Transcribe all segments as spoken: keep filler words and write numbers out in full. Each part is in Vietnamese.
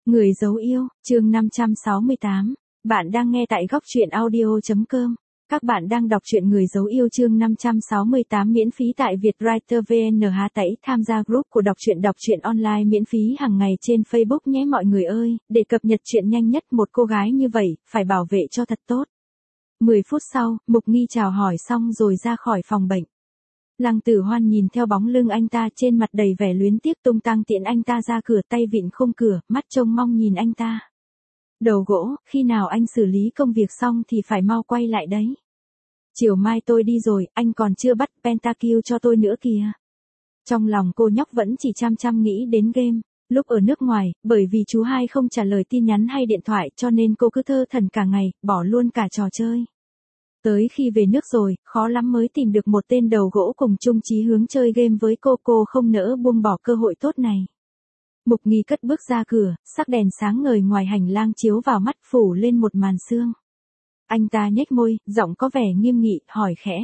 Người dấu yêu, chương năm trăm sáu mươi tám. Bạn đang nghe tại góc truyện audio.com. Các bạn đang đọc truyện Người dấu yêu chương năm trăm sáu mươi tám miễn phí tại Vietwriter vê en hát tẩy tham gia group của đọc truyện đọc truyện online miễn phí hàng ngày trên Facebook nhé mọi người ơi, để cập nhật truyện nhanh nhất một cô gái như vậy, phải bảo vệ cho thật tốt. mười phút sau, Mục Nghi chào hỏi xong rồi ra khỏi phòng bệnh. Lăng Tử Hoan nhìn theo bóng lưng anh ta trên mặt đầy vẻ luyến tiếc tung tăng tiễn anh ta ra cửa tay vịn khung cửa, mắt trông mong nhìn anh ta. Đầu gỗ, khi nào anh xử lý công việc xong thì phải mau quay lại đấy. Chiều mai tôi đi rồi, anh còn chưa bắt Pentakill cho tôi nữa kìa. Trong lòng cô nhóc vẫn chỉ chăm chăm nghĩ đến game. Lúc ở nước ngoài, bởi vì chú hai không trả lời tin nhắn hay điện thoại cho nên cô cứ thơ thẩn cả ngày, bỏ luôn cả trò chơi. Tới khi về nước rồi, khó lắm mới tìm được một tên đầu gỗ cùng chung chí hướng chơi game với cô, cô không nỡ buông bỏ cơ hội tốt này. Mục Nghi cất bước ra cửa, sắc đèn sáng ngời ngoài hành lang chiếu vào mắt phủ lên một màn sương. Anh ta nhếch môi, giọng có vẻ nghiêm nghị, hỏi khẽ.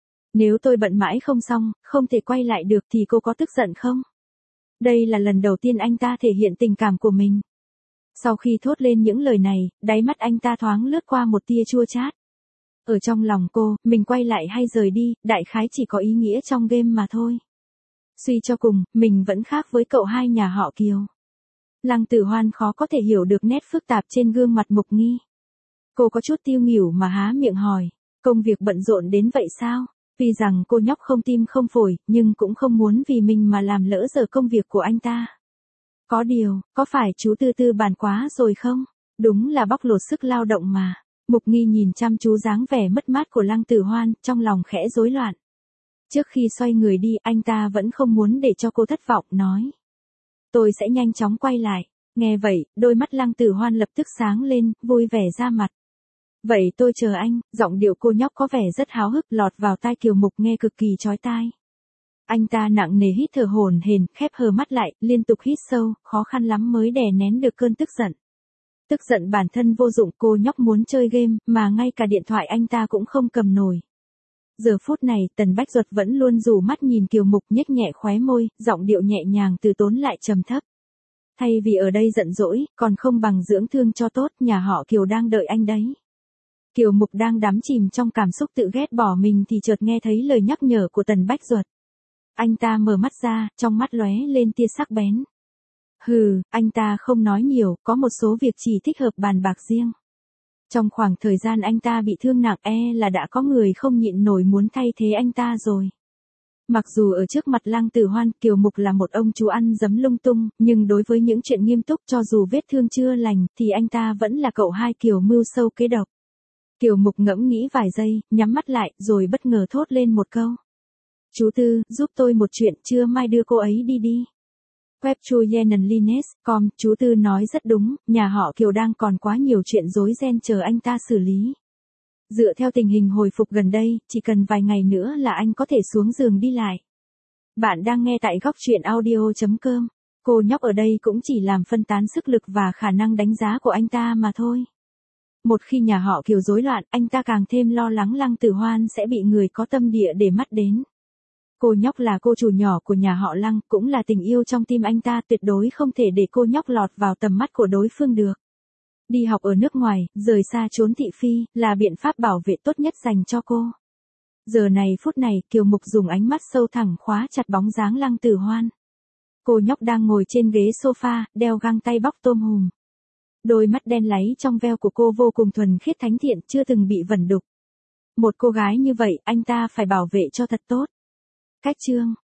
Nếu tôi bận mãi không xong, không thể quay lại được thì cô có tức giận không? Đây là lần đầu tiên anh ta thể hiện tình cảm của mình. Sau khi thốt lên những lời này, đáy mắt anh ta thoáng lướt qua một tia chua chát. Ở trong lòng cô, mình quay lại hay rời đi, đại khái chỉ có ý nghĩa trong game mà thôi. Suy cho cùng, mình vẫn khác với cậu hai nhà họ Kiều. Lăng Tử Hoan khó có thể hiểu được nét phức tạp trên gương mặt Mục Nghi. Cô có chút tiêu nghỉu mà há miệng hỏi, công việc bận rộn đến vậy sao? Vì rằng cô nhóc không tim không phổi, nhưng cũng không muốn vì mình mà làm lỡ giờ công việc của anh ta. Có điều, có phải chú Tư Tư bàn quá rồi không? Đúng là bóc lột sức lao động mà. Mục Nghi nhìn chăm chú dáng vẻ mất mát của Lăng Tử Hoan, trong lòng khẽ rối loạn. Trước khi xoay người đi, anh ta vẫn không muốn để cho cô thất vọng, nói. Tôi sẽ nhanh chóng quay lại. Nghe vậy, đôi mắt Lăng Tử Hoan lập tức sáng lên, vui vẻ ra mặt. Vậy tôi chờ anh, giọng điệu cô nhóc có vẻ rất háo hức lọt vào tai Kiều Mục nghe cực kỳ chói tai. Anh ta nặng nề hít thở hổn hển, khép hờ mắt lại, liên tục hít sâu, khó khăn lắm mới đè nén được cơn tức giận. Tức giận bản thân vô dụng, cô nhóc muốn chơi game, mà ngay cả điện thoại anh ta cũng không cầm nổi. Giờ phút này, Tần Bách Duật vẫn luôn rủ mắt nhìn Kiều Mục nhếch nhẹ khóe môi, giọng điệu nhẹ nhàng từ tốn lại trầm thấp. Thay vì ở đây giận dỗi, còn không bằng dưỡng thương cho tốt, nhà họ Kiều đang đợi anh đấy. Kiều Mục đang đắm chìm trong cảm xúc tự ghét bỏ mình thì chợt nghe thấy lời nhắc nhở của Tần Bách Duật. Anh ta mở mắt ra, trong mắt lóe lên tia sắc bén. Hừ, anh ta không nói nhiều, có một số việc chỉ thích hợp bàn bạc riêng. Trong khoảng thời gian anh ta bị thương nặng e là đã có người không nhịn nổi muốn thay thế anh ta rồi. Mặc dù ở trước mặt Lăng Tử Hoan, Kiều Mục là một ông chú ăn dấm lung tung, nhưng đối với những chuyện nghiêm túc cho dù vết thương chưa lành, thì anh ta vẫn là cậu hai Kiều mưu sâu kế độc. Kiều Mục ngẫm nghĩ vài giây, nhắm mắt lại, rồi bất ngờ thốt lên một câu. Chú Tư, giúp tôi một chuyện, trưa mai đưa cô ấy đi đi. Web Chuyenenlines chấm com, chú Tư nói rất đúng, nhà họ Kiều đang còn quá nhiều chuyện rối ren chờ anh ta xử lý. Dựa theo tình hình hồi phục gần đây, chỉ cần vài ngày nữa là anh có thể xuống giường đi lại. Bạn đang nghe tại góc truyện audio.com. Cô nhóc ở đây cũng chỉ làm phân tán sức lực và khả năng đánh giá của anh ta mà thôi. Một khi nhà họ Kiều rối loạn, anh ta càng thêm lo lắng Lăng Tử Hoan sẽ bị người có tâm địa để mắt đến. Cô nhóc là cô chủ nhỏ của nhà họ Lăng, cũng là tình yêu trong tim anh ta, tuyệt đối không thể để cô nhóc lọt vào tầm mắt của đối phương được. Đi học ở nước ngoài, rời xa chốn thị phi, là biện pháp bảo vệ tốt nhất dành cho cô. Giờ này phút này, Kiều Mục dùng ánh mắt sâu thẳm khóa chặt bóng dáng Lăng Tử Hoan. Cô nhóc đang ngồi trên ghế sofa, đeo găng tay bóc tôm hùm. Đôi mắt đen láy trong veo của cô vô cùng thuần khiết thánh thiện, chưa từng bị vẩn đục. Một cô gái như vậy, anh ta phải bảo vệ cho thật tốt. Cách chương